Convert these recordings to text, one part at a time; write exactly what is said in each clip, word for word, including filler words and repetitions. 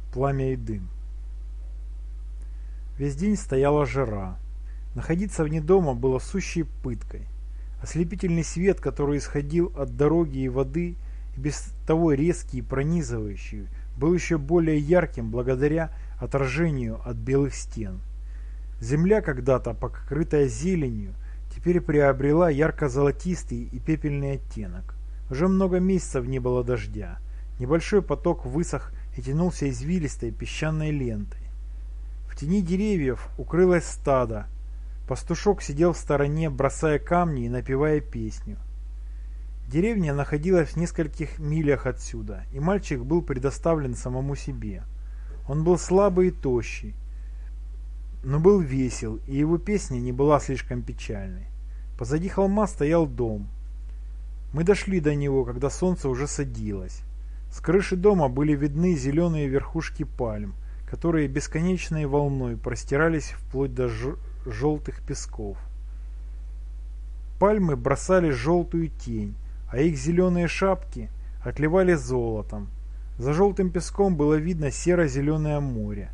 пламя и дым. Весь день стояла жара. Находиться вне дома было сущей пыткой. Ослепительный свет, который исходил от дороги и воды, и без того резкий и пронизывающий, был еще более ярким благодаря отражению от белых стен. Земля, когда-то покрытая зеленью, теперь приобрела ярко-золотистый и пепельный оттенок. Уже много месяцев не было дождя. Небольшой поток высох и тянулся извилистой песчаной лентой. В тени деревьев укрылось стадо. Пастушок сидел в стороне, бросая камни и напевая песню. Деревня находилась в нескольких милях отсюда, и мальчик был предоставлен самому себе. Он был слабый и тощий, но был весел, и его песня не была слишком печальной. Позади холма стоял дом. Мы дошли до него, когда солнце уже садилось. С крыши дома были видны зеленые верхушки пальм, которые бесконечной волной простирались вплоть до желтых песков. Пальмы бросали желтую тень, а их зеленые шапки отливали золотом. За желтым песком было видно серо-зеленое море.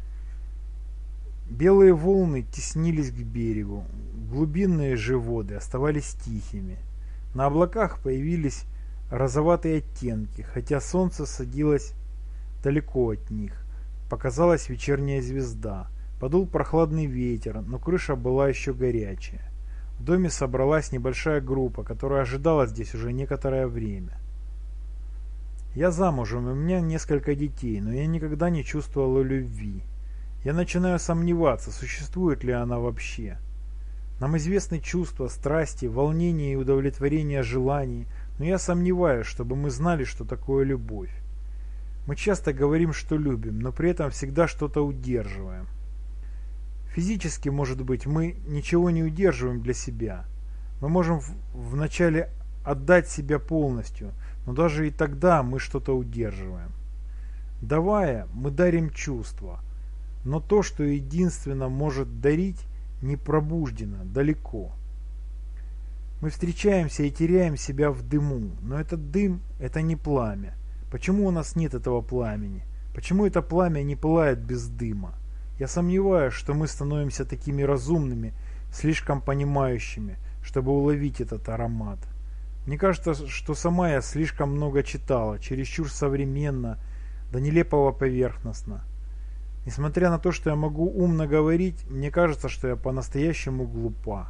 Белые волны теснились к берегу, глубинные же воды оставались тихими. На облаках появились розоватые оттенки, хотя солнце садилось далеко от них. Показалась вечерняя звезда. Подул прохладный ветер, но крыша была еще горячая. В доме собралась небольшая группа, которая ожидала здесь уже некоторое время. Я замужем, и у меня несколько детей, но я никогда не чувствовала любви. Я начинаю сомневаться, существует ли она вообще. Нам известны чувства, страсти, волнение и удовлетворение желаний, но я сомневаюсь, чтобы мы знали, что такое любовь. Мы часто говорим, что любим, но при этом всегда что-то удерживаем. Физически, может быть, мы ничего не удерживаем для себя. Мы можем вначале отдать себя полностью, но даже и тогда мы что-то удерживаем. Давая, мы дарим чувства, но то, что единственно может дарить, не пробуждено, далеко. Мы встречаемся и теряем себя в дыму, но этот дым – это не пламя. Почему у нас нет этого пламени? Почему это пламя не пылает без дыма? Я сомневаюсь, что мы становимся такими разумными, слишком понимающими, чтобы уловить этот аромат. Мне кажется, что сама я слишком много читала, чересчур современно, до нелепого поверхностно. Несмотря на то, что я могу умно говорить, мне кажется, что я по-настоящему глупа.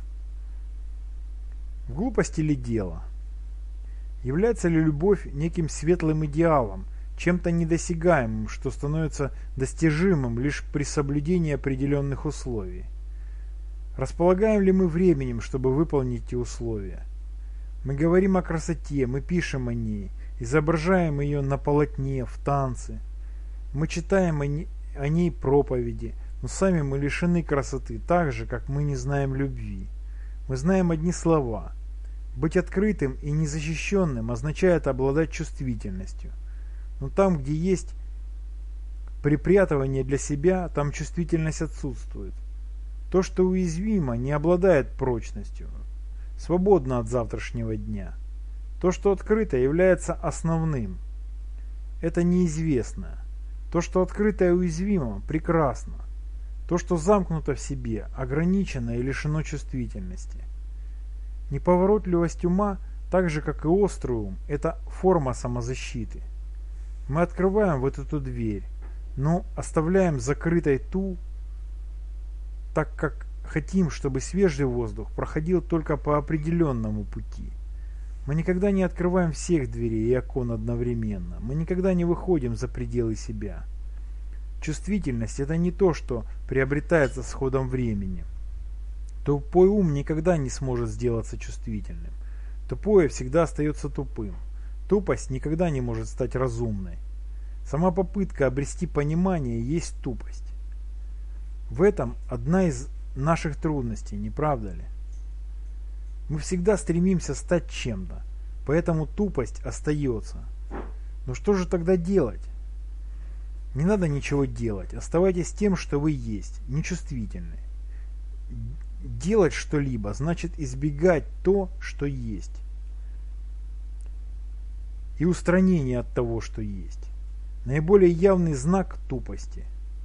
В глупости ли дело? Является ли любовь неким светлым идеалом, чем-то недосягаемым, что становится достижимым лишь при соблюдении определенных условий? Располагаем ли мы временем, чтобы выполнить эти условия? Мы говорим о красоте, мы пишем о ней, изображаем ее на полотне, в танце. Мы читаем о ней, о ней проповеди, но сами мы лишены красоты, так же, как мы не знаем любви. Мы знаем одни слова. Быть открытым и незащищенным означает обладать чувствительностью. Но там, где есть припрятывание для себя, там чувствительность отсутствует. То, что уязвимо, не обладает прочностью, свободно от завтрашнего дня. То, что открыто, является основным. Это неизвестное. То, что открыто и уязвимо, прекрасно. То, что замкнуто в себе, ограничено и лишено чувствительности. Неповоротливость ума, так же как и острый ум, это форма самозащиты. Мы открываем вот эту дверь, но оставляем закрытой ту, так как хотим, чтобы свежий воздух проходил только по определенному пути. Мы никогда не открываем всех дверей и окон одновременно. Мы никогда не выходим за пределы себя. Чувствительность – это не то, что приобретается с ходом времени. Тупой ум никогда не сможет сделаться чувствительным. Тупое всегда остается тупым. Тупость никогда не может стать разумной. Сама попытка обрести понимание есть тупость. В этом одна из наших трудностей, не правда ли? Мы всегда стремимся стать чем-то, поэтому тупость остается. Но что же тогда делать? Не надо ничего делать, оставайтесь тем, что вы есть, нечувствительны. Делать что-либо значит избегать то, что есть. И устранение от того, что есть. наиболее явный знак тупости.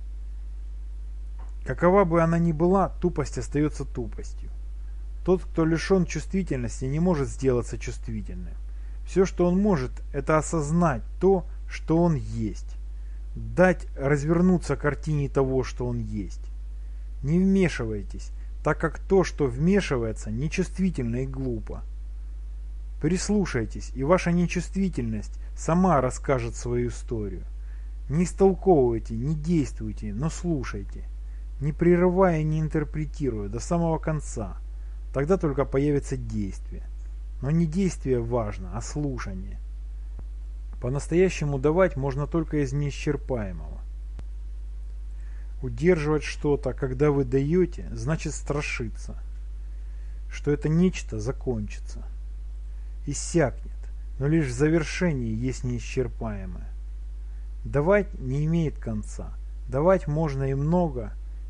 Какова бы она ни была, тупость остается тупостью. Тот, кто лишен чувствительности, не может сделаться чувствительным. Все, что он может, это осознать то, что он есть. Дать развернуться картине того, что он есть. Не вмешивайтесь, так как то, что вмешивается, нечувствительно и глупо. Прислушайтесь, и ваша нечувствительность сама расскажет свою историю. Не истолковывайте, не действуйте, но слушайте. Не прерывая и не интерпретируя до самого конца. Тогда только появится действие. Но не действие важно, а слушание. По-настоящему давать можно только из неисчерпаемого. Удерживать что-то, когда вы даете, значит страшиться, что это нечто закончится. Иссякнет, но лишь в завершении есть неисчерпаемое. Давать не имеет конца. Давать можно и много.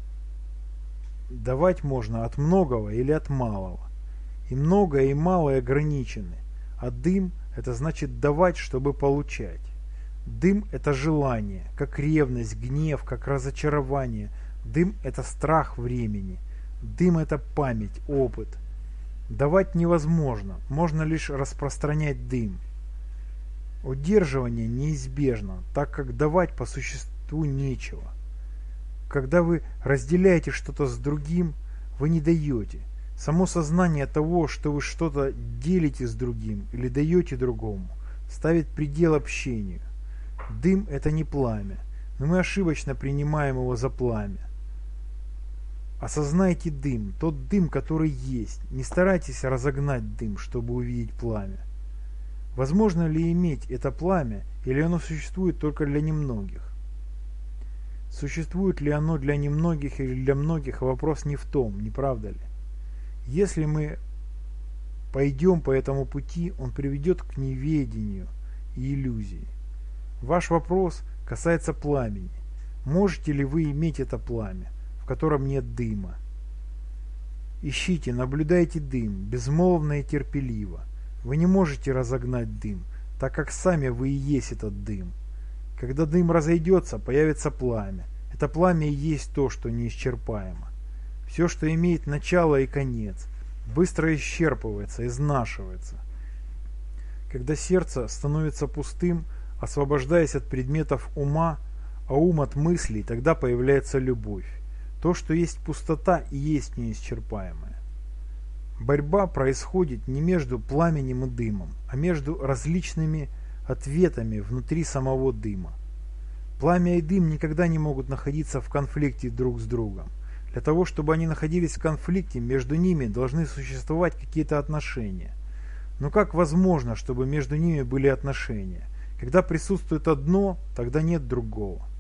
Давать можно от многого или от малого. И многое, и малое ограничены. А дым – это значит давать, чтобы получать. Дым – это желание, как ревность, гнев, как разочарование. Дым – это страх времени. Дым – это память, опыт. Давать невозможно, можно лишь распространять дым. Удерживание неизбежно, так как давать по существу нечего. Когда вы разделяете что-то с другим, вы не даете. Само сознание того, что вы что-то делите с другим или даете другому, ставит предел общению. Дым – это не пламя, но мы ошибочно принимаем его за пламя. Осознайте дым, тот дым, который есть. Не старайтесь разогнать дым, чтобы увидеть пламя. Возможно ли иметь это пламя, или оно существует только для немногих? Существует ли оно для немногих или для многих, вопрос не в том, не правда ли? Если мы пойдем по этому пути, он приведет к неведению и иллюзии. Ваш вопрос касается пламени. Можете ли вы иметь это пламя, в котором нет дыма? Ищите, наблюдайте дым, безмолвно и терпеливо. Вы не можете разогнать дым, так как сами вы и есть этот дым. Когда дым разойдется, появится пламя. Это пламя и есть то, что неисчерпаемо. Все, что имеет начало и конец, быстро исчерпывается, изнашивается. Когда сердце становится пустым, освобождаясь от предметов ума, а ум от мыслей, тогда появляется любовь. То, что есть пустота, и есть неисчерпаемое. Борьба происходит не между пламенем и дымом, а между различными ответами внутри самого дыма. Пламя и дым никогда не могут находиться в конфликте друг с другом. Для того, чтобы они находились в конфликте, между ними должны существовать какие-то отношения. Но как возможно, чтобы между ними были отношения? Когда присутствует одно, тогда нет другого.